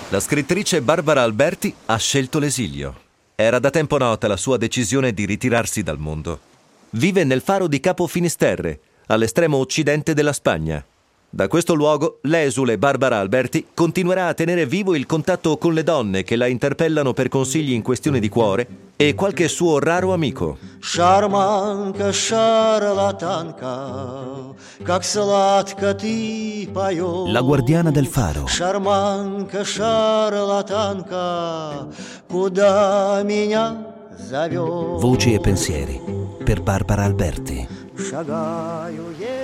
La scrittrice Barbara Alberti ha scelto l'esilio. Era da tempo nota la sua decisione di ritirarsi dal mondo. Vive nel faro di Capo Finisterre, all'estremo occidente della Spagna. Da questo luogo, l'esule Barbara Alberti continuerà a tenere vivo il contatto con le donne che la interpellano per consigli in questione di cuore e qualche suo raro amico. Шарманка, шарлатанка, как сладко ты поешь. La guardiana del faro. Шарманка, шарлатанка, куда меня зовешь. Voci e pensieri per Barbara Alberti. Шагаю я.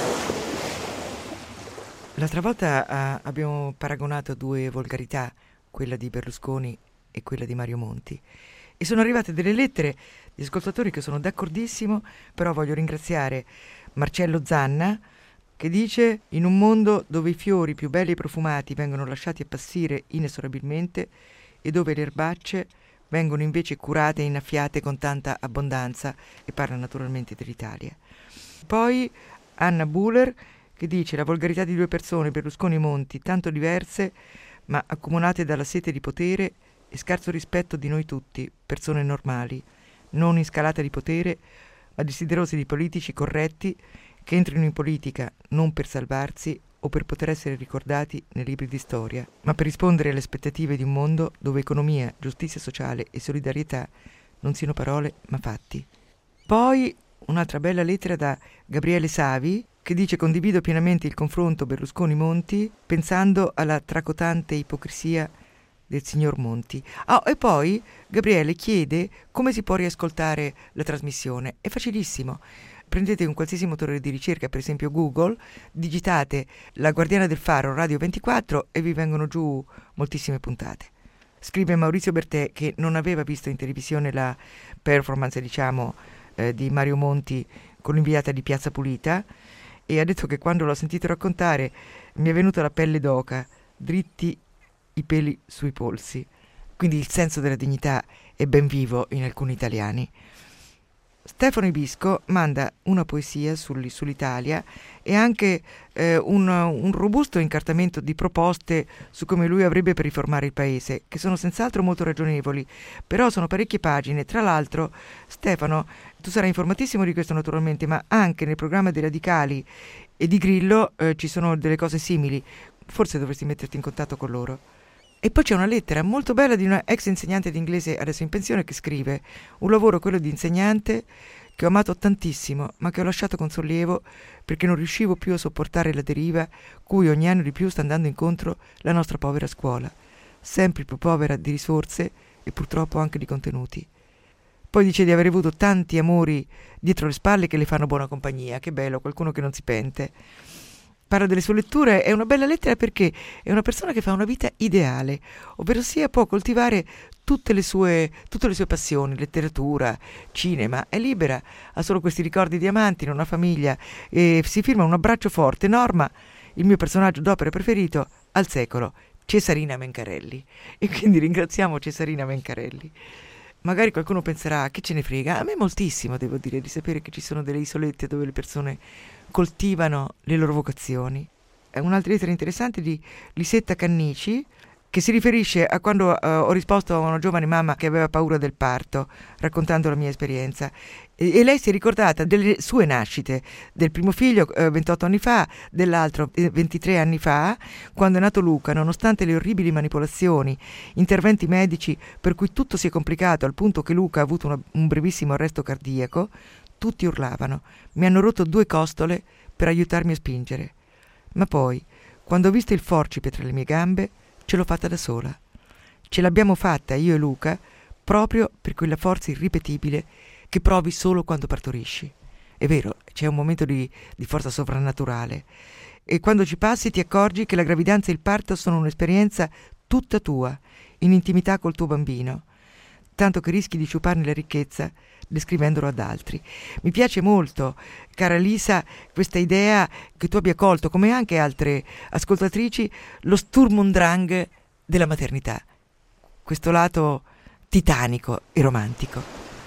L'altra volta abbiamo paragonato due volgarità, quella di Berlusconi e quella di Mario Monti, e sono arrivate delle lettere di ascoltatori che sono d'accordissimo, però voglio ringraziare Marcello Zanna che dice: in un mondo dove i fiori più belli e profumati vengono lasciati appassire inesorabilmente e dove le erbacce vengono invece curate e innaffiate con tanta abbondanza, e parla naturalmente dell'Italia. Poi Anna Buller che dice: la volgarità di due persone, Berlusconi e Monti, tanto diverse ma accomunate dalla sete di potere e scarso rispetto di noi tutti, persone normali, non in scalata di potere ma desiderosi di politici corretti che entrino in politica non per salvarsi o per poter essere ricordati nei libri di storia, ma per rispondere alle aspettative di un mondo dove economia, giustizia sociale e solidarietà non siano parole ma fatti. Poi un'altra bella lettera da Gabriele Savi che dice: condivido pienamente il confronto Berlusconi-Monti pensando alla tracotante ipocrisia del signor Monti. E poi Gabriele chiede come si può riascoltare la trasmissione. È facilissimo. Prendete un qualsiasi motore di ricerca, per esempio Google, digitate La Guardiana del Faro Radio 24 e vi vengono giù moltissime puntate. Scrive Maurizio Bertè che non aveva visto in televisione la performance, di Mario Monti con l'inviata di Piazza Pulita, e ha detto che quando l'ho sentito raccontare mi è venuta la pelle d'oca, dritti i peli sui polsi. Quindi il senso della dignità è ben vivo in alcuni italiani. Stefano Ibisco manda una poesia sull'Italia e anche un robusto incartamento di proposte su come lui avrebbe per riformare il paese, che sono senz'altro molto ragionevoli, però sono parecchie pagine. Tra l'altro, Stefano, tu sarai informatissimo di questo naturalmente, ma anche nel programma dei Radicali e di Grillo ci sono delle cose simili. Forse dovresti metterti in contatto con loro. E poi c'è una lettera molto bella di una ex insegnante di inglese adesso in pensione che scrive: un lavoro, quello di insegnante, che ho amato tantissimo ma che ho lasciato con sollievo perché non riuscivo più a sopportare la deriva cui ogni anno di più sta andando incontro la nostra povera scuola, sempre più povera di risorse e purtroppo anche di contenuti. Poi dice di aver avuto tanti amori dietro le spalle che le fanno buona compagnia. Che bello, qualcuno che non si pente. Parla delle sue letture. È una bella lettera perché è una persona che fa una vita ideale, ovvero sia può coltivare tutte le sue passioni, letteratura, cinema, è libera, ha solo questi ricordi di amanti, non ha famiglia, e si firma un abbraccio forte. Norma, il mio personaggio d'opera preferito al secolo, Cesarina Mencarelli. E quindi ringraziamo Cesarina Mencarelli. Magari qualcuno penserà: che ce ne frega? A me moltissimo, devo dire, di sapere che ci sono delle isolette dove le persone coltivano le loro vocazioni. È un'altra lettera interessante di Lisetta Cannici, che si riferisce a quando ho risposto a una giovane mamma che aveva paura del parto, raccontando la mia esperienza. E lei si è ricordata delle sue nascite, del primo figlio 28 anni fa, dell'altro 23 anni fa, quando è nato Luca, nonostante le orribili manipolazioni, interventi medici per cui tutto si è complicato al punto che Luca ha avuto un brevissimo arresto cardiaco. Tutti urlavano, mi hanno rotto 2 costole per aiutarmi a spingere. Ma poi, quando ho visto il forcipe tra le mie gambe, ce l'ho fatta da sola. Ce l'abbiamo fatta, io e Luca, proprio per quella forza irripetibile che provi solo quando partorisci. È vero, c'è un momento di forza sovrannaturale. E quando ci passi ti accorgi che la gravidanza e il parto sono un'esperienza tutta tua, in intimità col tuo bambino. Tanto che rischi di ciuparne la ricchezza descrivendolo ad altri. Mi piace molto, cara Lisa, questa idea che tu abbia colto, come anche altre ascoltatrici, lo Sturm und Drang della maternità, questo lato titanico e romantico.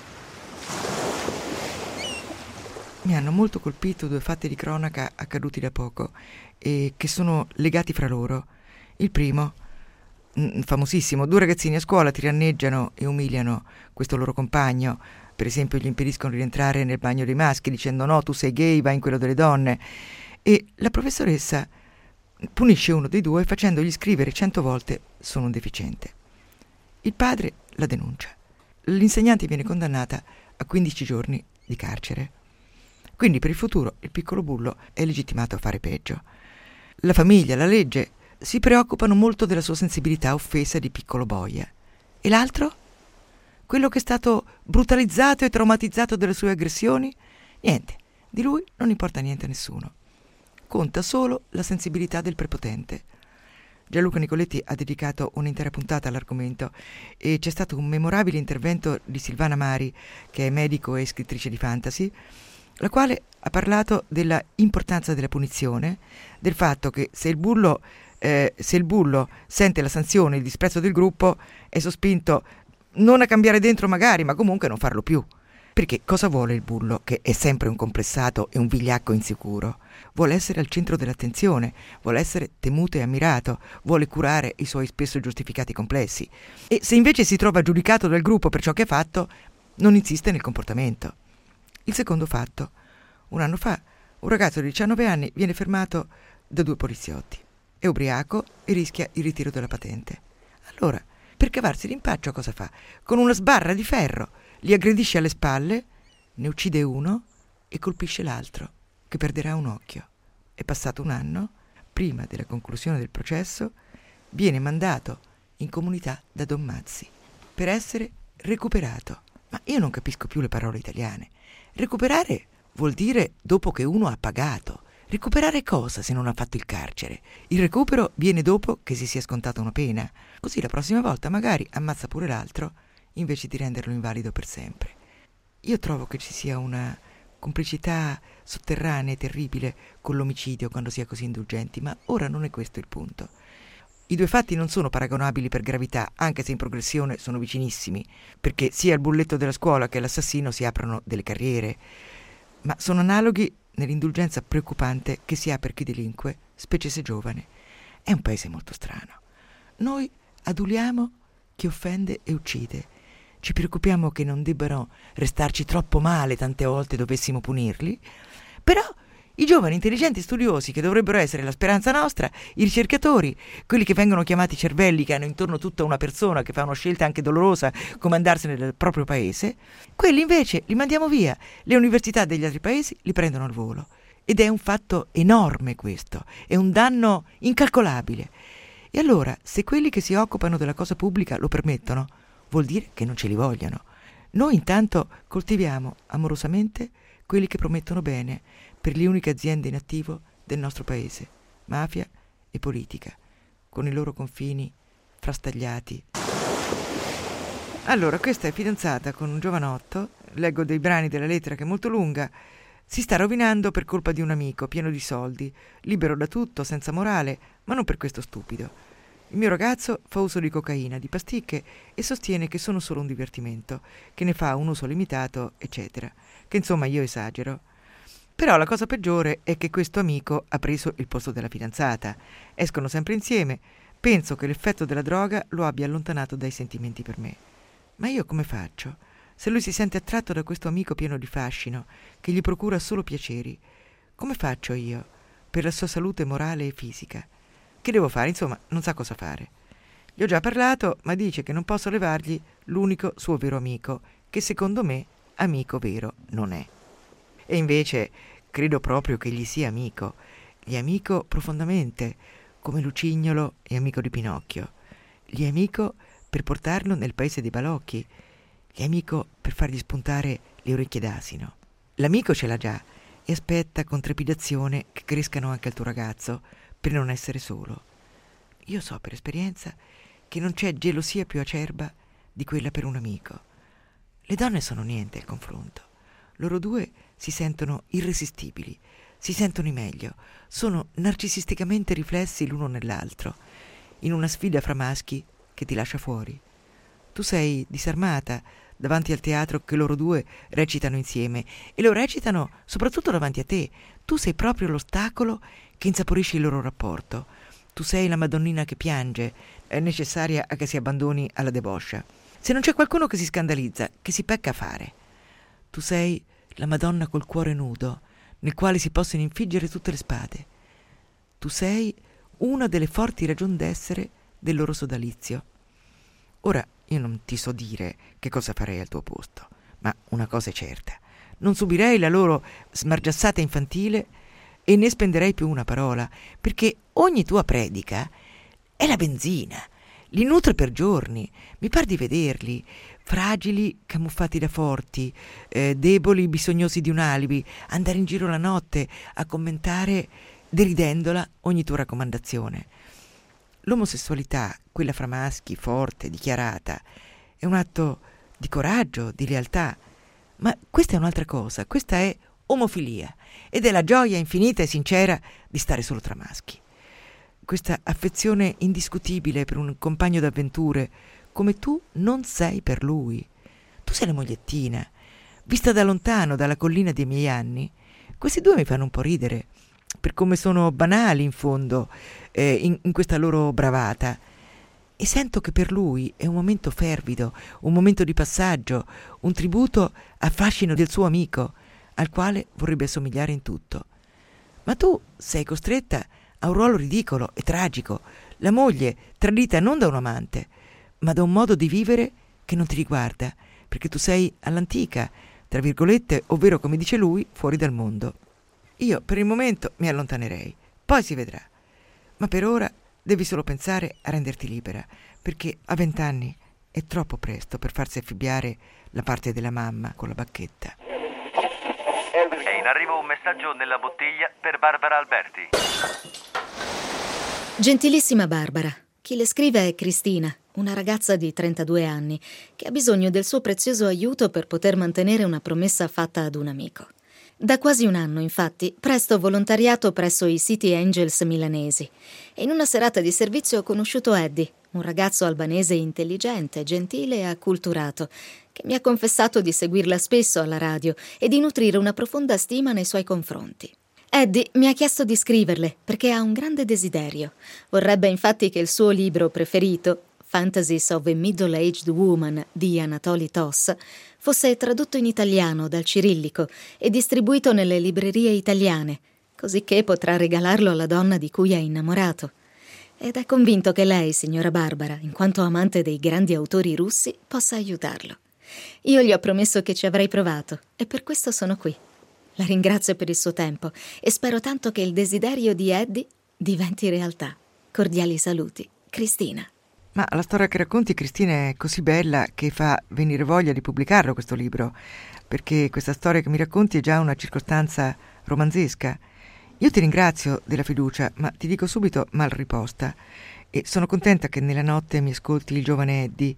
Mi hanno molto colpito 2 fatti di cronaca accaduti da poco e che sono legati fra loro. Il primo, famosissimo. 2 ragazzini a scuola tiranneggiano e umiliano questo loro compagno. Per esempio gli impediscono di rientrare nel bagno dei maschi dicendo no, tu sei gay, vai in quello delle donne. E la professoressa punisce uno dei 2 facendogli scrivere 100 volte sono un deficiente. Il padre la denuncia. L'insegnante viene condannata a 15 giorni di carcere. Quindi per il futuro il piccolo bullo è legittimato a fare peggio. La famiglia, la legge si preoccupano molto della sua sensibilità offesa di piccolo boia. E l'altro? Quello che è stato brutalizzato e traumatizzato dalle sue aggressioni? Niente, di lui non importa niente a nessuno. Conta solo la sensibilità del prepotente. Gianluca Nicoletti ha dedicato un'intera puntata all'argomento e c'è stato un memorabile intervento di Silvana Mari, che è medico e scrittrice di fantasy, la quale ha parlato della importanza della punizione, del fatto che se il bullo sente la sanzione, il disprezzo del gruppo, è sospinto non a cambiare dentro magari, ma comunque a non farlo più. Perché cosa vuole il bullo, che è sempre un complessato e un vigliacco insicuro? Vuole essere al centro dell'attenzione, vuole essere temuto e ammirato, vuole curare i suoi spesso giustificati complessi. E se invece si trova giudicato dal gruppo per ciò che ha fatto, non insiste nel comportamento. Il secondo fatto: un anno fa un ragazzo di 19 anni viene fermato da 2 poliziotti. È ubriaco e rischia il ritiro della patente. Allora, per cavarsi l'impaccio cosa fa? Con una sbarra di ferro li aggredisce alle spalle, ne uccide uno e colpisce l'altro, che perderà un occhio. È passato un anno, prima della conclusione del processo, viene mandato in comunità da Don Mazzi per essere recuperato. Ma io non capisco più le parole italiane. Recuperare vuol dire dopo che uno ha pagato. Recuperare cosa se non ha fatto il carcere? Il recupero viene dopo che si sia scontata una pena. Così la prossima volta magari ammazza pure l'altro invece di renderlo invalido per sempre. Io trovo che ci sia una complicità sotterranea e terribile con l'omicidio quando si è così indulgenti, ma ora non è questo il punto. I 2 fatti non sono paragonabili per gravità, anche se in progressione sono vicinissimi, perché sia il bulletto della scuola che l'assassino si aprono delle carriere, ma sono analoghi nell'indulgenza preoccupante che si ha per chi delinque, specie se giovane. È un paese molto strano. Noi aduliamo chi offende e uccide. Ci preoccupiamo che non debbano restarci troppo male tante volte dovessimo punirli, però i giovani intelligenti studiosi che dovrebbero essere la speranza nostra, i ricercatori, quelli che vengono chiamati cervelli, che hanno intorno tutta una persona che fa una scelta anche dolorosa come andarsene dal proprio paese, quelli invece li mandiamo via. Le università degli altri paesi li prendono al volo. Ed è un fatto enorme questo, è un danno incalcolabile. E allora, se quelli che si occupano della cosa pubblica lo permettono, vuol dire che non ce li vogliono. Noi intanto coltiviamo amorosamente quelli che promettono bene per le uniche aziende in attivo del nostro paese, mafia e politica, con i loro confini frastagliati. Allora, questa è fidanzata con un giovanotto, leggo dei brani della lettera che è molto lunga, si sta rovinando per colpa di un amico pieno di soldi, libero da tutto, senza morale, ma non per questo stupido. Il mio ragazzo fa uso di cocaina, di pasticche e sostiene che sono solo un divertimento, che ne fa un uso limitato, eccetera, che insomma io esagero. Però la cosa peggiore è che questo amico ha preso il posto della fidanzata. Escono sempre insieme. Penso che l'effetto della droga lo abbia allontanato dai sentimenti per me. Ma io come faccio? Se lui si sente attratto da questo amico pieno di fascino, che gli procura solo piaceri, come faccio io per la sua salute morale e fisica? Che devo fare? Insomma, non sa cosa fare. Gli ho già parlato, ma dice che non posso levargli l'unico suo vero amico, che secondo me amico vero non è. E invece credo proprio che gli sia amico. Gli è amico profondamente, come Lucignolo è amico di Pinocchio. Gli è amico per portarlo nel paese dei balocchi. Gli è amico per fargli spuntare le orecchie d'asino. L'amico ce l'ha già e aspetta con trepidazione che crescano anche al tuo ragazzo per non essere solo. Io so per esperienza che non c'è gelosia più acerba di quella per un amico. Le donne sono niente al confronto. Loro 2 si sentono irresistibili, si sentono i meglio, sono narcisisticamente riflessi l'uno nell'altro, in una sfida fra maschi che ti lascia fuori. Tu sei disarmata davanti al teatro che loro 2 recitano insieme e lo recitano soprattutto davanti a te. Tu sei proprio l'ostacolo che insaporisce il loro rapporto. Tu sei la Madonnina che piange, è necessaria a che si abbandoni alla deboscia. Se non c'è qualcuno che si scandalizza, che si pecca a fare. Tu sei la Madonna col cuore nudo, nel quale si possono infiggere tutte le spade. Tu sei una delle forti ragioni d'essere del loro sodalizio. Ora, io non ti so dire che cosa farei al tuo posto, ma una cosa è certa: non subirei la loro smargiassata infantile e ne spenderei più una parola, perché ogni tua predica è la benzina, li nutre per giorni. Mi par di vederli, fragili camuffati da forti, deboli bisognosi di un alibi, andare in giro la notte a commentare deridendola ogni tua raccomandazione. L'omosessualità, quella fra maschi, forte, dichiarata, è un atto di coraggio, di lealtà, ma questa è un'altra cosa, questa è omofilia ed è la gioia infinita e sincera di stare solo tra maschi. Questa affezione indiscutibile per un compagno d'avventure come tu non sei per lui. Tu sei la mogliettina, vista da lontano dalla collina dei miei anni. Questi due mi fanno un po' ridere, per come sono banali in fondo, in questa loro bravata, e sento che per lui è un momento fervido, un momento di passaggio, un tributo al fascino del suo amico, al quale vorrebbe assomigliare in tutto. Ma tu sei costretta a un ruolo ridicolo e tragico, la moglie tradita non da un amante, ma da un modo di vivere che non ti riguarda, perché tu sei all'antica, tra virgolette, ovvero, come dice lui, fuori dal mondo. Io per il momento mi allontanerei, poi si vedrà. Ma per ora devi solo pensare a renderti libera, perché a 20 anni è troppo presto per farsi affibbiare la parte della mamma con la bacchetta. È in arrivo un messaggio nella bottiglia per Barbara Alberti. Gentilissima Barbara, chi le scrive è Cristina, una ragazza di 32 anni, che ha bisogno del suo prezioso aiuto per poter mantenere una promessa fatta ad un amico. Da quasi un anno, infatti, presto volontariato presso i City Angels milanesi e in una serata di servizio ho conosciuto Eddie, un ragazzo albanese intelligente, gentile e acculturato, che mi ha confessato di seguirla spesso alla radio e di nutrire una profonda stima nei suoi confronti. Eddie mi ha chiesto di scriverle perché ha un grande desiderio. Vorrebbe infatti che il suo libro preferito, Fantasies of a Middle-Aged Woman di Anatoly Toss, fosse tradotto in italiano dal cirillico e distribuito nelle librerie italiane, cosicché potrà regalarlo alla donna di cui è innamorato. Ed è convinto che lei, signora Barbara, in quanto amante dei grandi autori russi, possa aiutarlo. Io gli ho promesso che ci avrei provato e per questo sono qui. La ringrazio per il suo tempo e spero tanto che il desiderio di Eddie diventi realtà. Cordiali saluti, Cristina. Ma la storia che racconti, Cristina, è così bella che fa venire voglia di pubblicarlo questo libro, perché questa storia che mi racconti è già una circostanza romanzesca. Io ti ringrazio della fiducia, ma ti dico subito mal riposta, e sono contenta che nella notte mi ascolti il giovane Eddie,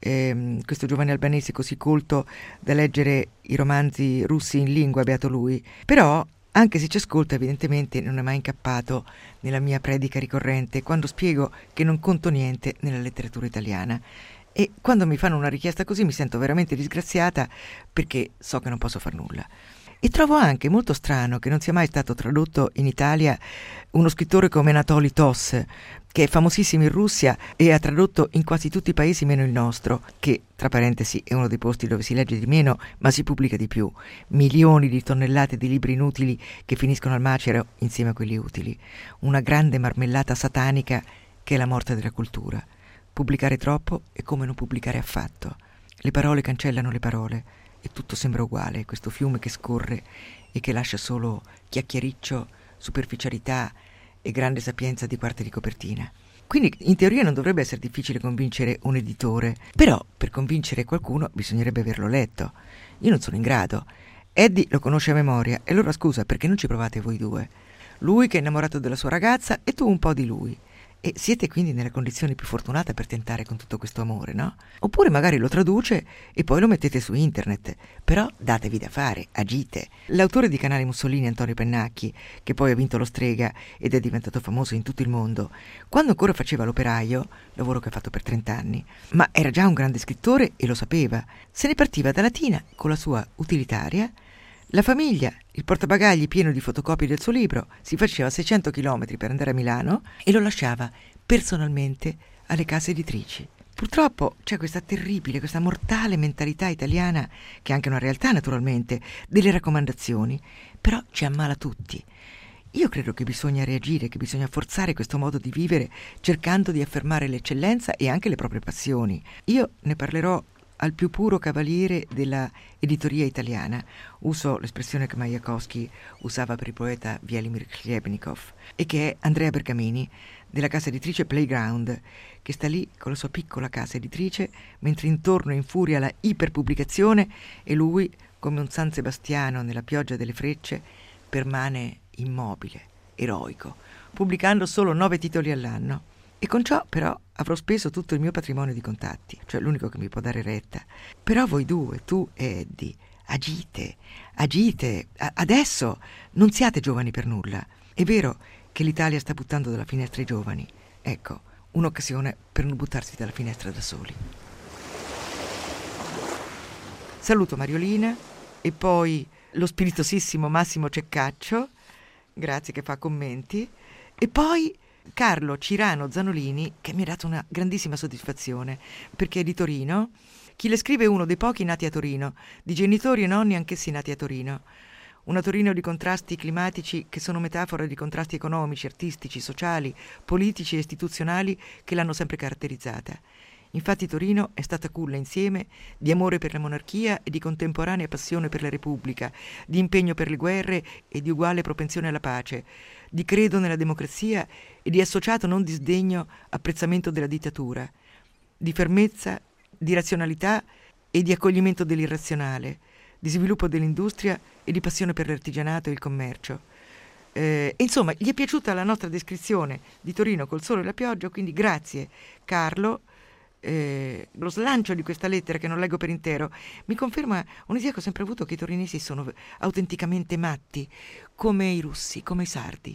questo giovane albanese così colto da leggere i romanzi russi in lingua, beato lui. Però, anche se ci ascolta, evidentemente non è mai incappato nella mia predica ricorrente quando spiego che non conto niente nella letteratura italiana. E quando mi fanno una richiesta così mi sento veramente disgraziata, perché so che non posso far nulla. E trovo anche molto strano che non sia mai stato tradotto in Italia uno scrittore come Anatoly Toss, che è famosissimo in Russia e ha tradotto in quasi tutti i paesi meno il nostro, che, tra parentesi, è uno dei posti dove si legge di meno ma si pubblica di più. Milioni di tonnellate di libri inutili che finiscono al macero insieme a quelli utili. Una grande marmellata satanica che è la morte della cultura. Pubblicare troppo è come non pubblicare affatto. Le parole cancellano le parole e tutto sembra uguale, questo fiume che scorre e che lascia solo chiacchiericcio, superficialità e grande sapienza di parte di copertina. Quindi in teoria non dovrebbe essere difficile convincere un editore, però per convincere qualcuno bisognerebbe averlo letto. Io non sono in grado. Eddie lo conosce a memoria e allora scusa, perché non ci provate voi due? Lui che è innamorato della sua ragazza e tu un po' di lui. E siete quindi nella condizione più fortunata per tentare con tutto questo amore, no? Oppure magari lo traduce e poi lo mettete su internet. Però datevi da fare, agite. L'autore di Canale Mussolini, Antonio Pennacchi, che poi ha vinto lo Strega ed è diventato famoso in tutto il mondo, quando ancora faceva l'operaio, lavoro che ha fatto per 30 anni, ma era già un grande scrittore e lo sapeva, se ne partiva da Latina con la sua utilitaria, La famiglia, il portabagagli pieno di fotocopie del suo libro, si faceva 600 chilometri per andare a Milano e lo lasciava personalmente alle case editrici. Purtroppo c'è questa terribile, questa mortale mentalità italiana, che è anche una realtà naturalmente, delle raccomandazioni, però ci ammala tutti. Io credo che bisogna reagire, che bisogna forzare questo modo di vivere cercando di affermare l'eccellenza e anche le proprie passioni. Io ne parlerò al più puro cavaliere della editoria italiana. Uso l'espressione che Majakovskij usava per il poeta Vladimir Chlebnikov e che è Andrea Bergamini della casa editrice Playground, che sta lì con la sua piccola casa editrice mentre intorno infuria la iperpubblicazione e lui, come un San Sebastiano nella pioggia delle frecce, permane immobile, eroico, pubblicando solo 9 titoli all'anno. E con ciò però avrò speso tutto il mio patrimonio di contatti, cioè l'unico che mi può dare retta. Però voi due, tu e Eddie, agite, adesso non siate giovani per nulla. È vero che l'Italia sta buttando dalla finestra i giovani. Ecco, un'occasione per non buttarsi dalla finestra da soli. Saluto Mariolina e poi lo spiritosissimo Massimo Ceccaccio, grazie, che fa commenti, e poi Carlo Cirano Zanolini, che mi ha dato una grandissima soddisfazione perché è di Torino. Chi le scrive è uno dei pochi nati a Torino, di genitori e nonni anch'essi nati a Torino. Una Torino di contrasti climatici che sono metafora di contrasti economici, artistici, sociali, politici e istituzionali che l'hanno sempre caratterizzata. Infatti Torino è stata culla insieme di amore per la monarchia e di contemporanea passione per la Repubblica, di impegno per le guerre e di uguale propensione alla pace, di credo nella democrazia e di associato non disdegno apprezzamento della dittatura, di fermezza, di razionalità e di accoglimento dell'irrazionale, di sviluppo dell'industria e di passione per l'artigianato e il commercio. Insomma, gli è piaciuta la nostra descrizione di Torino col sole e la pioggia, quindi grazie Carlo. Lo slancio di questa lettera, che non leggo per intero, mi conferma un'idea che ho sempre avuto, che i torinesi sono autenticamente matti, come i russi, come i sardi.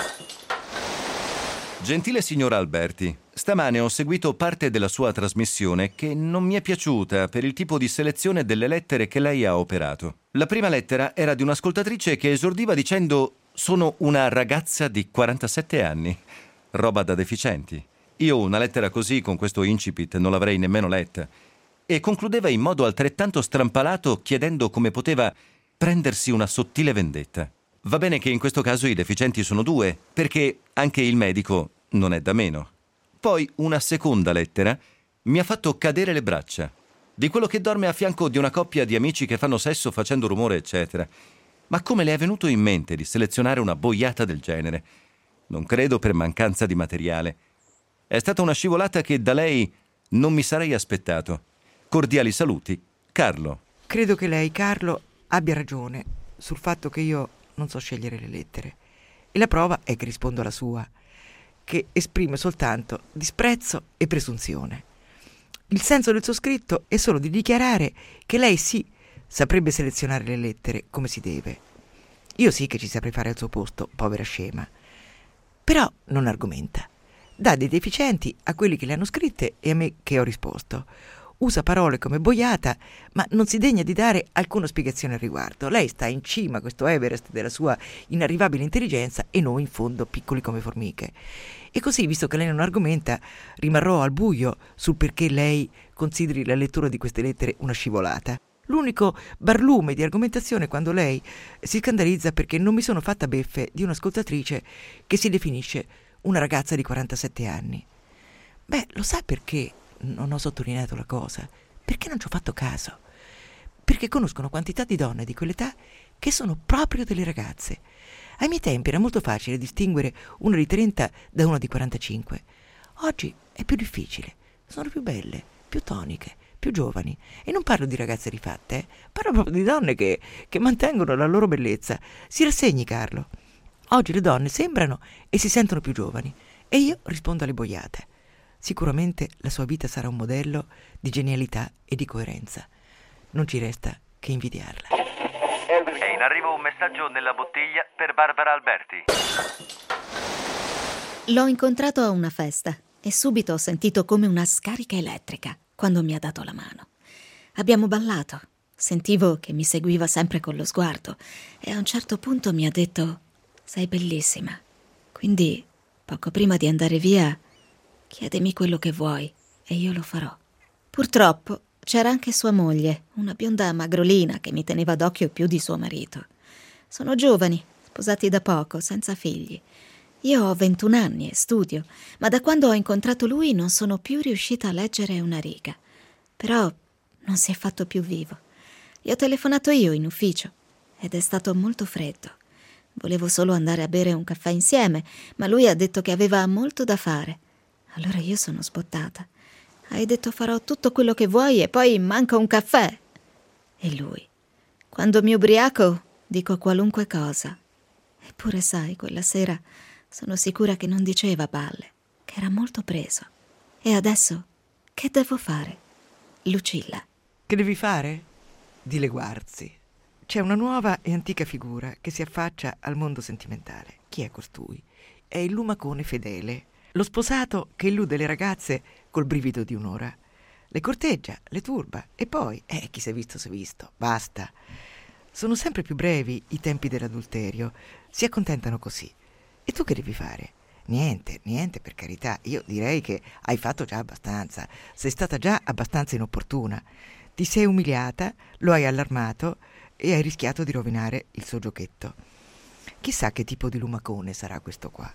Gentile signora Alberti, stamane ho seguito parte della sua trasmissione che non mi è piaciuta per il tipo di selezione delle lettere che lei ha operato. La prima lettera era di un'ascoltatrice che esordiva dicendo: sono una ragazza di 47 anni, roba da deficienti. Io una lettera così, con questo incipit, non l'avrei nemmeno letta. E concludeva in modo altrettanto strampalato chiedendo come poteva prendersi una sottile vendetta. Va bene che in questo caso i deficienti sono 2, perché anche il medico non è da meno. Poi una seconda lettera mi ha fatto cadere le braccia. Di quello che dorme a fianco di una coppia di amici che fanno sesso facendo rumore, eccetera. Ma come le è venuto in mente di selezionare una boiata del genere? Non credo per mancanza di materiale. È stata una scivolata che da lei non mi sarei aspettato. Cordiali saluti, Carlo. Credo che lei, Carlo, abbia ragione sul fatto che io non so scegliere le lettere. E la prova è che rispondo alla sua, che esprime soltanto disprezzo e presunzione. Il senso del suo scritto è solo di dichiarare che lei sì saprebbe selezionare le lettere come si deve. Io sì che ci saprei fare al suo posto, povera scema. Però non argomenta. Dà dei deficienti a quelli che le hanno scritte e a me che ho risposto. Usa parole come boiata, ma non si degna di dare alcuna spiegazione al riguardo. Lei sta in cima a questo Everest della sua inarrivabile intelligenza e noi in fondo piccoli come formiche. E così, visto che lei non argomenta, rimarrò al buio sul perché lei consideri la lettura di queste lettere una scivolata. L'unico barlume di argomentazione è quando lei si scandalizza perché non mi sono fatta beffe di un'ascoltatrice che si definisce una ragazza di 47 anni. Beh, lo sa perché non ho sottolineato la cosa? Perché non ci ho fatto caso. Perché conosco una quantità di donne di quell'età che sono proprio delle ragazze. Ai miei tempi era molto facile distinguere una di 30 da una di 45. Oggi è più difficile. Sono più belle, più toniche, più giovani. E non parlo di ragazze rifatte, parlo proprio di donne che mantengono la loro bellezza. Si rassegni, Carlo. Oggi le donne sembrano e si sentono più giovani. E io rispondo alle boiate. Sicuramente la sua vita sarà un modello di genialità e di coerenza. Non ci resta che invidiarla. È in arrivo un messaggio nella bottiglia per Barbara Alberti. L'ho incontrato a una festa e subito ho sentito come una scarica elettrica quando mi ha dato la mano. Abbiamo ballato, Sentivo che mi seguiva sempre con lo sguardo e a un certo punto mi ha detto: «Sei bellissima. Quindi, poco prima di andare via, chiedimi quello che vuoi e io lo farò». Purtroppo c'era anche sua moglie, una bionda magrolina che mi teneva d'occhio più di suo marito. Sono giovani, sposati da poco, senza figli. Io ho 21 anni e studio, ma da quando ho incontrato lui non sono più riuscita a leggere una riga. Però non si è fatto più vivo. Gli ho telefonato io in ufficio ed è stato molto freddo. Volevo solo andare a bere un caffè insieme, ma lui ha detto che aveva molto da fare. Allora io sono sbottata. Hai detto farò tutto quello che vuoi e poi manca un caffè. E lui: quando mi ubriaco dico qualunque cosa. Eppure sai, quella sera sono sicura che non diceva balle, che era molto preso. E adesso che devo fare? Lucilla. Che devi fare? Dileguarsi. C'è una nuova e antica figura che si affaccia al mondo sentimentale. Chi è costui? È il lumacone fedele, lo sposato che illude le ragazze col brivido di un'ora. Le corteggia, le turba e poi, chi si è visto si è visto, basta. Sono sempre più brevi i tempi dell'adulterio, si accontentano così. E tu che devi fare? Niente, per carità. Io direi che hai fatto già abbastanza, sei stata già abbastanza inopportuna. Ti sei umiliata, lo hai allarmato e hai rischiato di rovinare il suo giochetto. Chissà che tipo di lumacone sarà questo qua.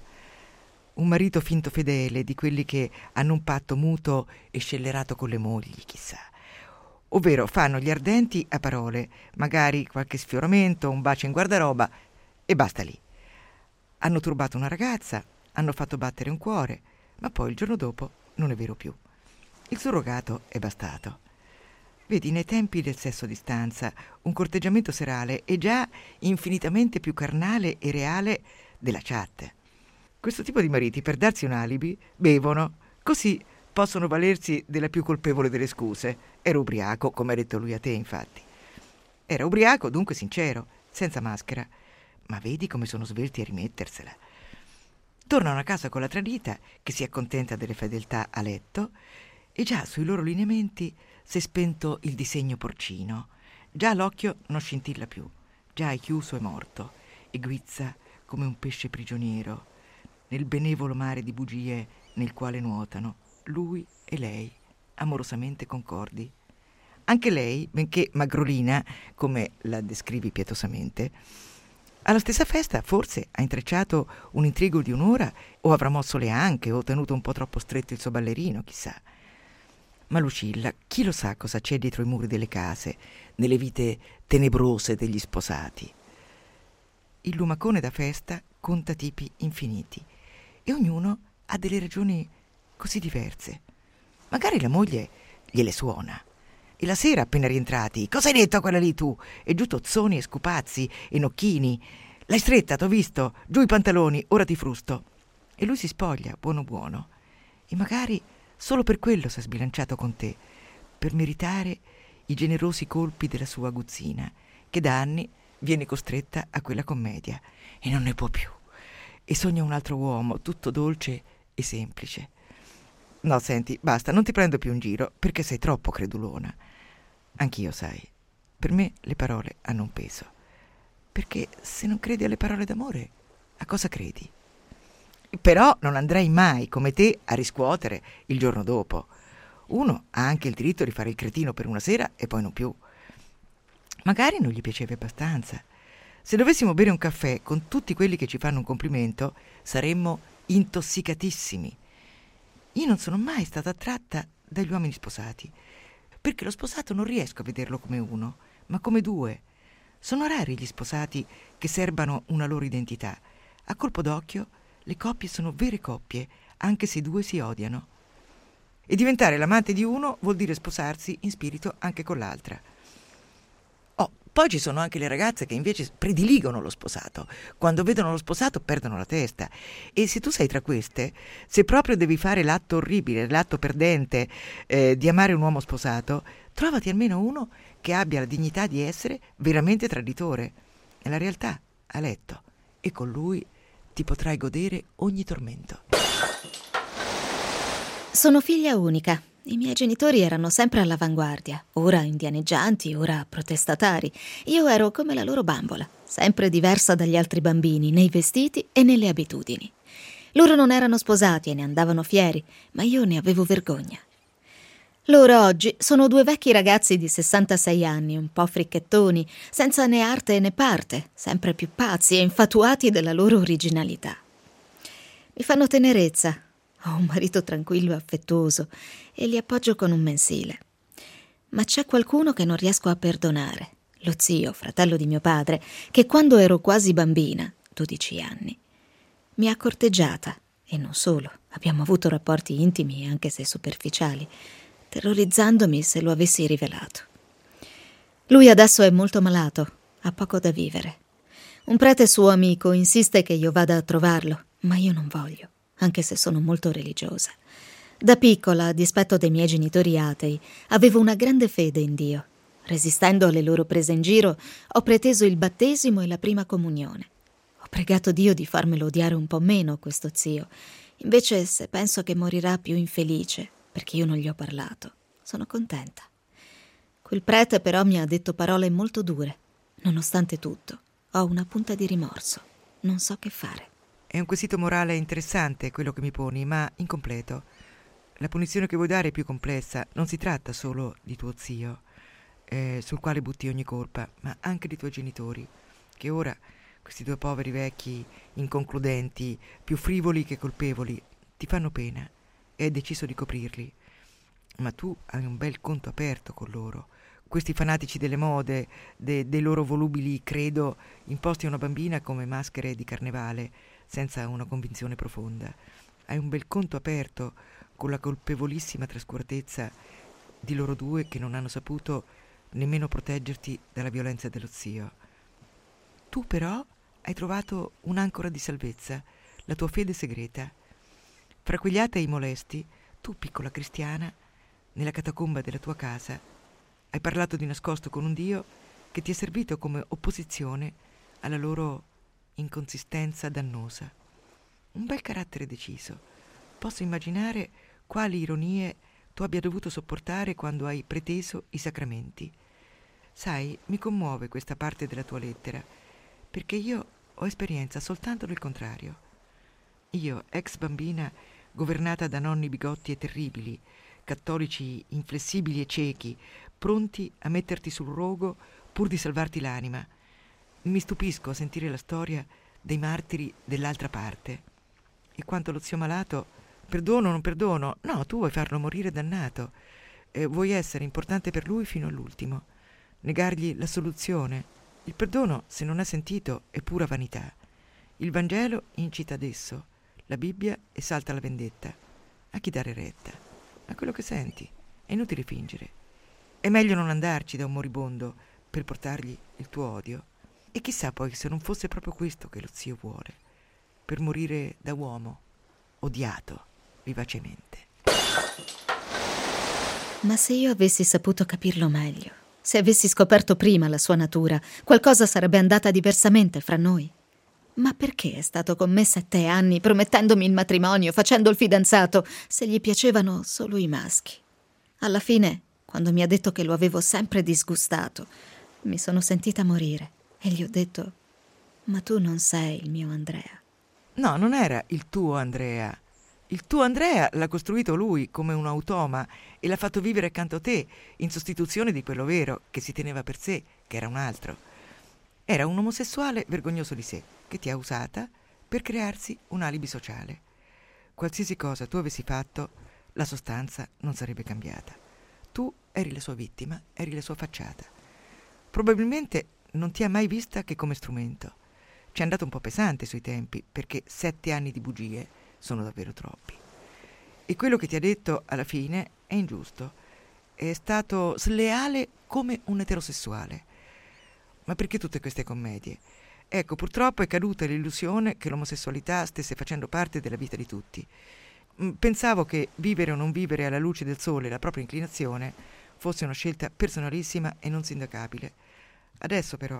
Un marito finto fedele, di quelli che hanno un patto muto e scellerato con le mogli, chissà. Ovvero fanno gli ardenti a parole, magari qualche sfioramento, un bacio in guardaroba e basta lì. Hanno turbato una ragazza, hanno fatto battere un cuore, ma poi il giorno dopo non è vero più. Il surrogato è bastato. Vedi, nei tempi del sesso a distanza, un corteggiamento serale è già infinitamente più carnale e reale della chat. Questo tipo di mariti, per darsi un alibi, bevono, così possono valersi della più colpevole delle scuse. Era ubriaco, come ha detto lui a te, infatti. Era ubriaco, dunque sincero, senza maschera. Ma vedi come sono svelti a rimettersela. Tornano a casa con la tradita, che si accontenta delle fedeltà a letto, e già sui loro lineamenti si è spento il disegno porcino. Già l'occhio non scintilla più, già è chiuso e morto, e guizza come un pesce prigioniero nel benevolo mare di bugie nel quale nuotano lui e lei, amorosamente concordi. Anche lei, benché magrolina, come la descrivi pietosamente, alla stessa festa forse ha intrecciato un intrigo di un'ora, o avrà mosso le anche, o tenuto un po' troppo stretto il suo ballerino, chissà. Ma Lucilla, chi lo sa cosa c'è dietro i muri delle case, nelle vite tenebrose degli sposati. Il lumacone da festa conta tipi infiniti e ognuno ha delle ragioni così diverse. Magari la moglie gliele suona e la sera, appena rientrati: cosa hai detto a quella lì tu? E giù tozzoni e scupazzi e nocchini. L'hai stretta, t'ho visto, giù i pantaloni, ora ti frusto. E lui si spoglia, buono buono, e magari solo per quello si è sbilanciato con te, per meritare i generosi colpi della sua aguzzina, che da anni viene costretta a quella commedia e non ne può più, e sogna un altro uomo tutto dolce e semplice. No, senti, basta, non ti prendo più in giro, perché sei troppo credulona. Anch'io, sai, per me le parole hanno un peso, perché se non credi alle parole d'amore, a cosa credi? Però non andrai mai, come te, a riscuotere il giorno dopo. Uno ha anche il diritto di fare il cretino per una sera e poi non più. Magari non gli piacevi abbastanza. Se dovessimo bere un caffè con tutti quelli che ci fanno un complimento, saremmo intossicatissimi. Io non sono mai stata attratta dagli uomini sposati, perché lo sposato non riesco a vederlo come uno, ma come due. Sono rari gli sposati che serbano una loro identità. A colpo d'occhio le coppie sono vere coppie, anche se i due si odiano. E diventare l'amante di uno vuol dire sposarsi in spirito anche con l'altra. Poi ci sono anche le ragazze che invece prediligono lo sposato. Quando vedono lo sposato perdono la testa. E se tu sei tra queste, se proprio devi fare l'atto orribile, l'atto perdente di amare un uomo sposato, trovati almeno uno che abbia la dignità di essere veramente traditore. Nella realtà, a letto. E con lui ti potrai godere ogni tormento. Sono figlia unica. I miei genitori erano sempre all'avanguardia, ora indianeggianti, ora protestatari. Io ero come la loro bambola, sempre diversa dagli altri bambini, nei vestiti e nelle abitudini. Loro non erano sposati e ne andavano fieri, ma io ne avevo vergogna. Loro oggi sono due vecchi ragazzi di 66 anni, un po' fricchettoni, senza né arte né parte, sempre più pazzi e infatuati della loro originalità. Mi fanno tenerezza. Ho un marito tranquillo e affettuoso e li appoggio con un mensile. Ma c'è qualcuno che non riesco a perdonare. Lo zio, fratello di mio padre, che quando ero quasi bambina, 12 anni, mi ha corteggiata e non solo. Abbiamo avuto rapporti intimi, anche se superficiali, terrorizzandomi se lo avessi rivelato. Lui adesso è molto malato, ha poco da vivere. Un prete suo amico insiste che io vada a trovarlo, ma io non voglio, anche se sono molto religiosa. Da piccola, a dispetto dei miei genitori atei, avevo una grande fede in Dio. Resistendo alle loro prese in giro, ho preteso il battesimo e la prima comunione. Ho pregato Dio di farmelo odiare un po' meno, questo zio. Invece, se penso che morirà più infelice, perché io non gli ho parlato, sono contenta. Quel prete però mi ha detto parole molto dure. Nonostante tutto, ho una punta di rimorso. Non so che fare. È un quesito morale interessante quello che mi poni, ma incompleto. La punizione che vuoi dare è più complessa. Non si tratta solo di tuo zio, sul quale butti ogni colpa, ma anche di tuoi genitori, che ora, questi due poveri vecchi inconcludenti, più frivoli che colpevoli, ti fanno pena e hai deciso di coprirli. Ma tu hai un bel conto aperto con loro. Questi fanatici delle mode, dei loro volubili credo imposti a una bambina come maschere di carnevale, senza una convinzione profonda. Hai un bel conto aperto con la colpevolissima trascuratezza di loro due che non hanno saputo nemmeno proteggerti dalla violenza dello zio. Tu però hai trovato un'ancora di salvezza, la tua fede segreta. Fra quegli atei molesti, tu, piccola cristiana, nella catacomba della tua casa, hai parlato di nascosto con un Dio che ti è servito come opposizione alla loro inconsistenza dannosa. Un bel carattere deciso. Posso immaginare quali ironie tu abbia dovuto sopportare quando hai preteso i sacramenti. Sai, mi commuove questa parte della tua lettera, perché io ho esperienza soltanto del contrario. Io, ex bambina, governata da nonni bigotti e terribili, cattolici inflessibili e ciechi, pronti a metterti sul rogo pur di salvarti l'anima. Mi stupisco a sentire la storia dei martiri dell'altra parte. E quanto allo zio malato, perdono o non perdono? No, tu vuoi farlo morire dannato. Vuoi essere importante per lui fino all'ultimo. Negargli la soluzione. Il perdono, se non ha sentito, è pura vanità. Il Vangelo incita ad esso. La Bibbia esalta la vendetta. A chi dare retta? A quello che senti. È inutile fingere. È meglio non andarci da un moribondo per portargli il tuo odio. E chissà poi se non fosse proprio questo che lo zio vuole, per morire da uomo, odiato vivacemente. Ma se io avessi saputo capirlo meglio, se avessi scoperto prima la sua natura, qualcosa sarebbe andata diversamente fra noi. Ma perché è stato con me 7 anni, promettendomi il matrimonio, facendo il fidanzato, se gli piacevano solo i maschi? Alla fine, quando mi ha detto che lo avevo sempre disgustato, mi sono sentita morire e gli ho detto: ma tu non sei il mio Andrea. No, non era il tuo Andrea. Il tuo Andrea l'ha costruito lui come un automa e l'ha fatto vivere accanto a te, in sostituzione di quello vero che si teneva per sé, che era un altro. Era un omosessuale vergognoso di sé, che ti ha usata per crearsi un alibi sociale. Qualsiasi cosa tu avessi fatto, la sostanza non sarebbe cambiata. Tu eri la sua vittima, eri la sua facciata. Probabilmente non ti ha mai vista che come strumento. Ci è andato un po' pesante sui tempi, perché 7 anni di bugie sono davvero troppi. E quello che ti ha detto alla fine è ingiusto. È stato sleale come un eterosessuale. Ma perché tutte queste commedie? Ecco, purtroppo è caduta l'illusione che l'omosessualità stesse facendo parte della vita di tutti. Pensavo che vivere o non vivere alla luce del sole la propria inclinazione fosse una scelta personalissima e non sindacabile. Adesso però,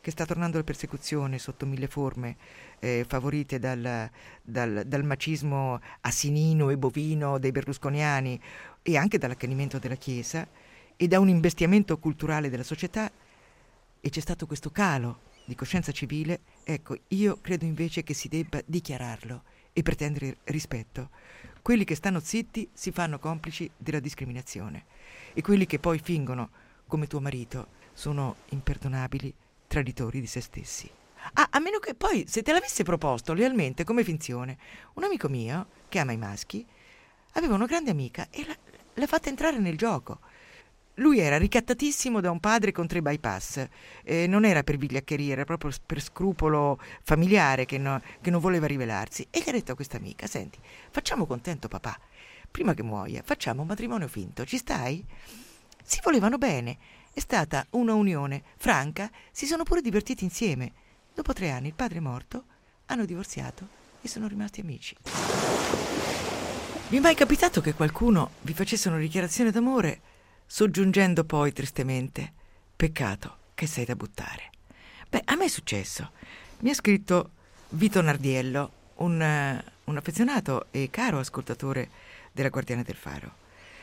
che sta tornando la persecuzione sotto mille forme, favorite dal macismo assinino e bovino dei berlusconiani e anche dall'accanimento della Chiesa e da un investimento culturale della società, e c'è stato questo calo di coscienza civile. Ecco, io credo invece che si debba dichiararlo e pretendere rispetto. Quelli che stanno zitti si fanno complici della discriminazione, e quelli che poi fingono, come tuo marito, sono imperdonabili traditori di se stessi. A meno che poi, se te l'avesse proposto lealmente come finzione, un amico mio, che ama i maschi, aveva una grande amica e l'ha fatta entrare nel gioco. Lui era ricattatissimo da un padre con 3 bypass, non era per vigliaccheria, era proprio per scrupolo familiare che non voleva rivelarsi, e gli ha detto a questa amica: senti, facciamo contento papà, prima che muoia facciamo un matrimonio finto, ci stai? Si volevano bene, è stata una unione franca, si sono pure divertiti insieme. Dopo 3 anni il padre è morto, hanno divorziato e sono rimasti amici. Vi è mai capitato che qualcuno vi facesse una dichiarazione d'amore soggiungendo poi tristemente: peccato che sei da buttare? Beh, a me è successo. Mi ha scritto Vito Nardiello, un affezionato e caro ascoltatore della Guardiana del Faro,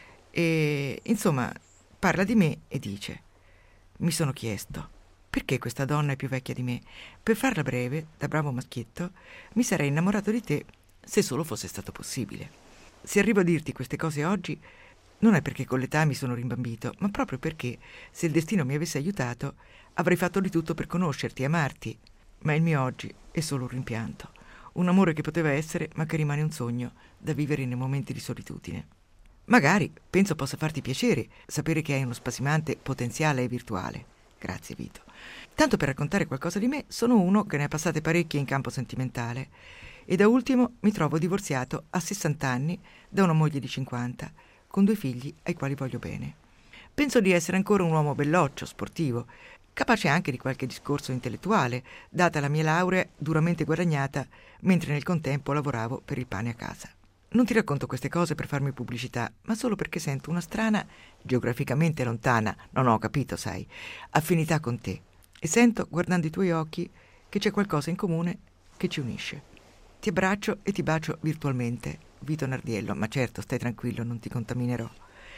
e insomma parla di me e dice: mi sono chiesto perché questa donna è più vecchia di me. Per farla breve, da bravo maschietto, mi sarei innamorato di te se solo fosse stato possibile. Se arrivo a dirti queste cose oggi non è perché con l'età mi sono rimbambito, ma proprio perché, se il destino mi avesse aiutato, avrei fatto di tutto per conoscerti e amarti. Ma il mio oggi è solo un rimpianto, un amore che poteva essere, ma che rimane un sogno da vivere nei momenti di solitudine. Magari penso possa farti piacere sapere che hai uno spasimante potenziale e virtuale. Grazie, Vito. Tanto per raccontare qualcosa di me, sono uno che ne ha passate parecchie in campo sentimentale, e da ultimo mi trovo divorziato a 60 anni da una moglie di 50, con 2 figli ai quali voglio bene. Penso di essere ancora un uomo belloccio, sportivo, capace anche di qualche discorso intellettuale, data la mia laurea duramente guadagnata mentre nel contempo lavoravo per il pane a casa. Non ti racconto queste cose per farmi pubblicità, ma solo perché sento una strana, geograficamente lontana, non ho capito, sai, affinità con te, e sento, guardando i tuoi occhi, che c'è qualcosa in comune che ci unisce. Ti abbraccio e ti bacio virtualmente, Vito Nardiello, ma certo, stai tranquillo, non ti contaminerò.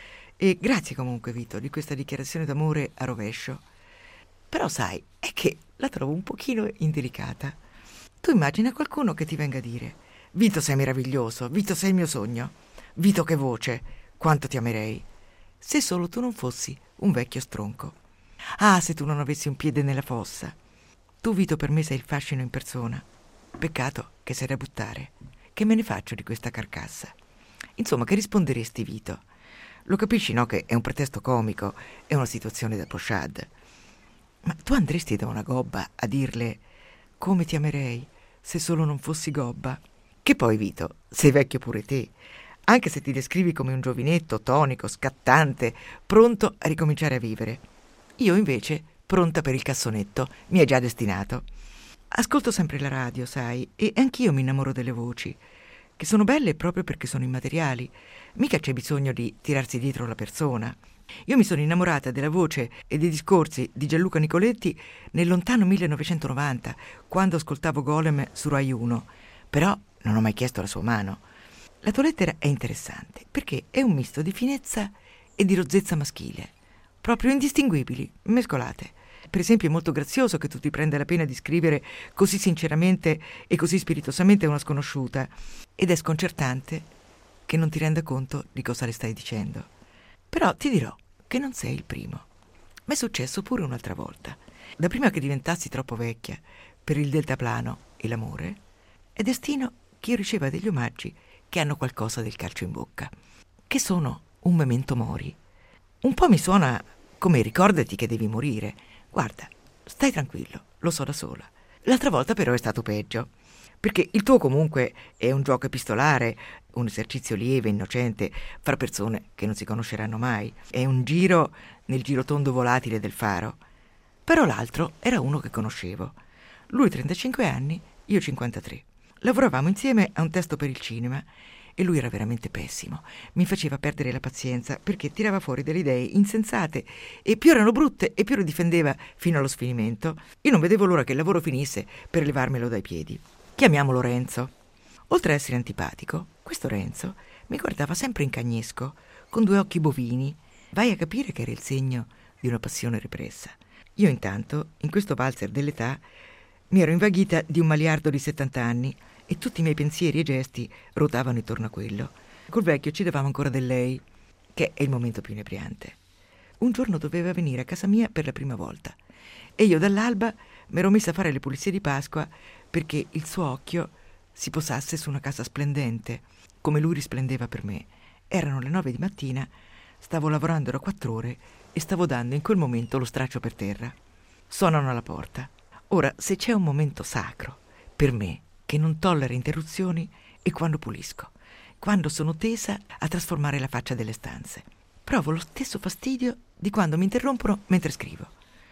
E grazie comunque, Vito, di questa dichiarazione d'amore a rovescio. Però sai, è che la trovo un pochino indelicata. Tu immagina qualcuno che ti venga a dire: Vito, sei meraviglioso, Vito, sei il mio sogno, Vito, che voce, quanto ti amerei, se solo tu non fossi un vecchio stronco. Ah, se tu non avessi un piede nella fossa. Tu, Vito, per me sei il fascino in persona. Peccato che sei da buttare. Che me ne faccio di questa carcassa? Insomma, che risponderesti, Vito? Lo capisci, no, che è un pretesto comico, è una situazione da pochade. Ma tu andresti da una gobba a dirle: come ti amerei se solo non fossi gobba? Che poi, Vito, sei vecchio pure te, anche se ti descrivi come un giovinetto tonico, scattante, pronto a ricominciare a vivere. Io invece, pronta per il cassonetto, mi è già destinato. Ascolto sempre la radio, sai, e anch'io mi innamoro delle voci, che sono belle proprio perché sono immateriali. Mica c'è bisogno di tirarsi dietro la persona. Io mi sono innamorata della voce e dei discorsi di Gianluca Nicoletti nel lontano 1990, quando ascoltavo Golem su Rai 1, però non ho mai chiesto la sua mano. La tua lettera è interessante perché è un misto di finezza e di rozzezza maschile, proprio indistinguibili, mescolate. Per esempio è molto grazioso che tu ti prenda la pena di scrivere così sinceramente e così spiritosamente a una sconosciuta, ed è sconcertante che non ti renda conto di cosa le stai dicendo. Però ti dirò che non sei il primo. Ma è successo pure un'altra volta, da prima che diventassi troppo vecchia per il deltaplano e l'amore. È destino che io riceva degli omaggi che hanno qualcosa del calcio in bocca, che sono un memento mori. Un po' mi suona come ricordati che devi morire. Guarda, stai tranquillo, lo so da sola. L'altra volta però è stato peggio, perché il tuo comunque è un gioco epistolare, un esercizio lieve, innocente, fra persone che non si conosceranno mai. È un giro nel girotondo volatile del Faro. Però l'altro era uno che conoscevo. Lui 35 anni, io 53. Lavoravamo insieme a un testo per il cinema e lui era veramente pessimo. Mi faceva perdere la pazienza perché tirava fuori delle idee insensate e più erano brutte e più le difendeva fino allo sfinimento. Io non vedevo l'ora che il lavoro finisse per levarmelo dai piedi. Chiamiamolo Renzo. Oltre a essere antipatico, questo Renzo mi guardava sempre in cagnesco, con 2 occhi bovini. Vai a capire che era il segno di una passione repressa. Io intanto, in questo valzer dell'età, mi ero invaghita di un maliardo di 70 anni e tutti i miei pensieri e gesti ruotavano intorno a quello. Col vecchio ci davamo ancora del lei, che è il momento più inebriante. Un giorno doveva venire a casa mia per la prima volta e io dall'alba mi ero messa a fare le pulizie di Pasqua perché il suo occhio si posasse su una casa splendente, come lui risplendeva per me. Erano le 9 di mattina, stavo lavorando da 4 ore e stavo dando in quel momento lo straccio per terra. Suonano alla porta. Ora, se c'è un momento sacro per me che non tollera interruzioni è quando pulisco, quando sono tesa a trasformare la faccia delle stanze. Provo lo stesso fastidio di quando mi interrompono mentre scrivo.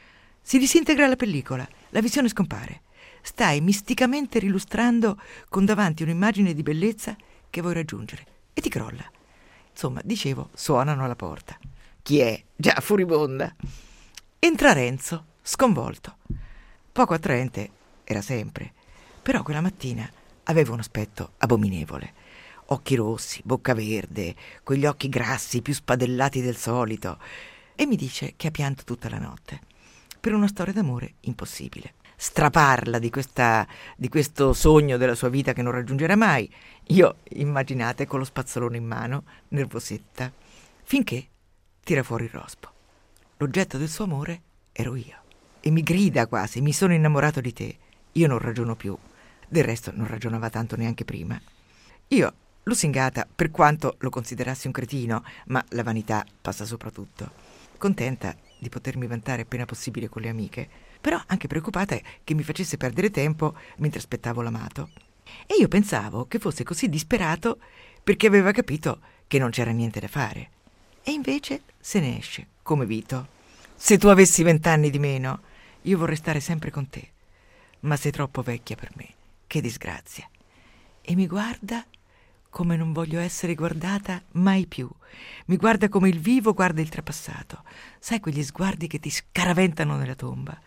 Si disintegra la pellicola, la visione scompare. Stai misticamente rilustrando con davanti un'immagine di bellezza che vuoi raggiungere e ti crolla. Insomma, dicevo, suonano alla porta. Chi è? Già furibonda. Entra Renzo, sconvolto. Poco attraente era sempre, però quella mattina aveva un aspetto abominevole. Occhi rossi, bocca verde, quegli occhi grassi più spadellati del solito, e mi dice che ha pianto tutta la notte per una storia d'amore impossibile. Straparla di questo sogno della sua vita che non raggiungerà mai. Io, immaginate, con lo spazzolone in mano, nervosetta, finché tira fuori il rospo. L'oggetto del suo amore ero io. E mi grida quasi: mi sono innamorato di te. Io non ragiono più. Del resto non ragionava tanto neanche prima. Io, lusingata, per quanto lo considerassi un cretino, ma la vanità passa soprattutto, contenta di potermi vantare appena possibile con le amiche, però anche preoccupata che mi facesse perdere tempo mentre aspettavo l'amato. E io pensavo che fosse così disperato perché aveva capito che non c'era niente da fare. E invece se ne esce, come Vito. Se tu avessi 20 anni di meno, io vorrei stare sempre con te, ma sei troppo vecchia per me. Che disgrazia. E mi guarda come non voglio essere guardata mai più. Mi guarda come il vivo guarda il trapassato. Sai, quegli sguardi che ti scaraventano nella tomba.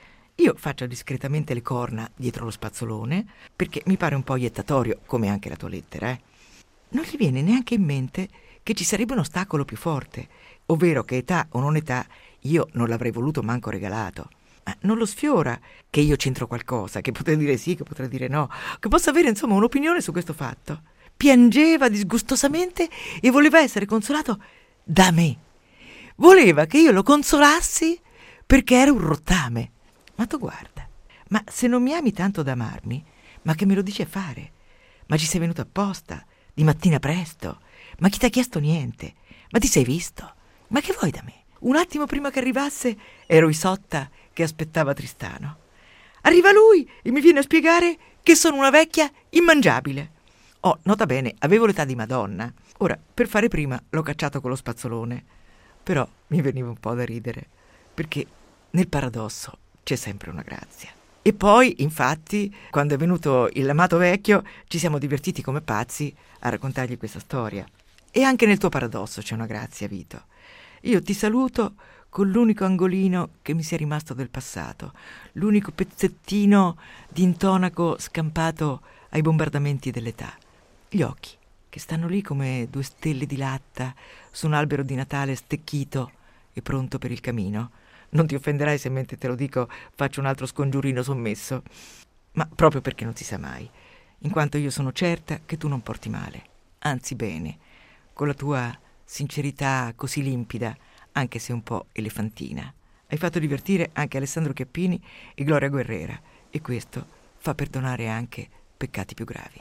Io faccio discretamente le corna dietro lo spazzolone, perché mi pare un po' iettatorio, come anche la tua lettera, Non gli viene neanche in mente che ci sarebbe un ostacolo più forte, ovvero che età o non età io non l'avrei voluto manco regalato. Ma non lo sfiora che io c'entro qualcosa, che potrei dire sì, che potrei dire no, che possa avere insomma un'opinione su questo fatto. Piangeva disgustosamente e voleva essere consolato da me. Voleva che io lo consolassi perché era un rottame. Ma tu guarda, ma se non mi ami tanto da amarmi, ma che me lo dici a fare? Ma ci sei venuto apposta, di mattina presto? Ma chi ti ha chiesto niente? Ma ti sei visto? Ma che vuoi da me? Un attimo prima che arrivasse ero Isotta che aspettava Tristano. Arriva lui e mi viene a spiegare che sono una vecchia immangiabile. Oh, nota bene, avevo l'età di Madonna. Ora, per fare prima, l'ho cacciato con lo spazzolone. Però mi veniva un po' da ridere, perché nel paradosso c'è sempre una grazia. E poi, infatti, quando è venuto l'amato vecchio, ci siamo divertiti come pazzi a raccontargli questa storia. E anche nel tuo paradosso c'è una grazia, Vito. Io ti saluto con l'unico angolino che mi sia rimasto del passato, l'unico pezzettino di intonaco scampato ai bombardamenti dell'età. Gli occhi, che stanno lì come 2 stelle di latta su un albero di Natale stecchito e pronto per il camino. Non ti offenderai se mentre te lo dico faccio un altro scongiurino sommesso, ma proprio perché non si sa mai, in quanto io sono certa che tu non porti male, anzi bene, con la tua sincerità così limpida, anche se un po' elefantina. Hai fatto divertire anche Alessandro Chiappini e Gloria Guerrera, e questo fa perdonare anche peccati più gravi.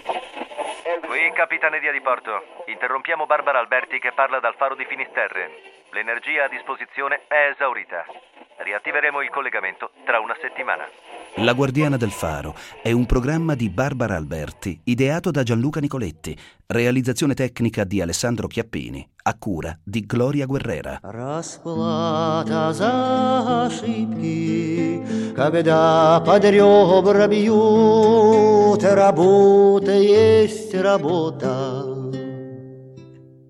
Qui Capitaneria di Porto. Interrompiamo Barbara Alberti che parla dal faro di Finisterre. L'energia a disposizione è esaurita. Riattiveremo il collegamento tra una settimana. La Guardiana del Faro è un programma di Barbara Alberti, ideato da Gianluca Nicoletti, realizzazione tecnica di Alessandro Chiappini, a cura di Gloria Guerrera. Расплата за ошибки, когда под ребра бьют, работа есть работа.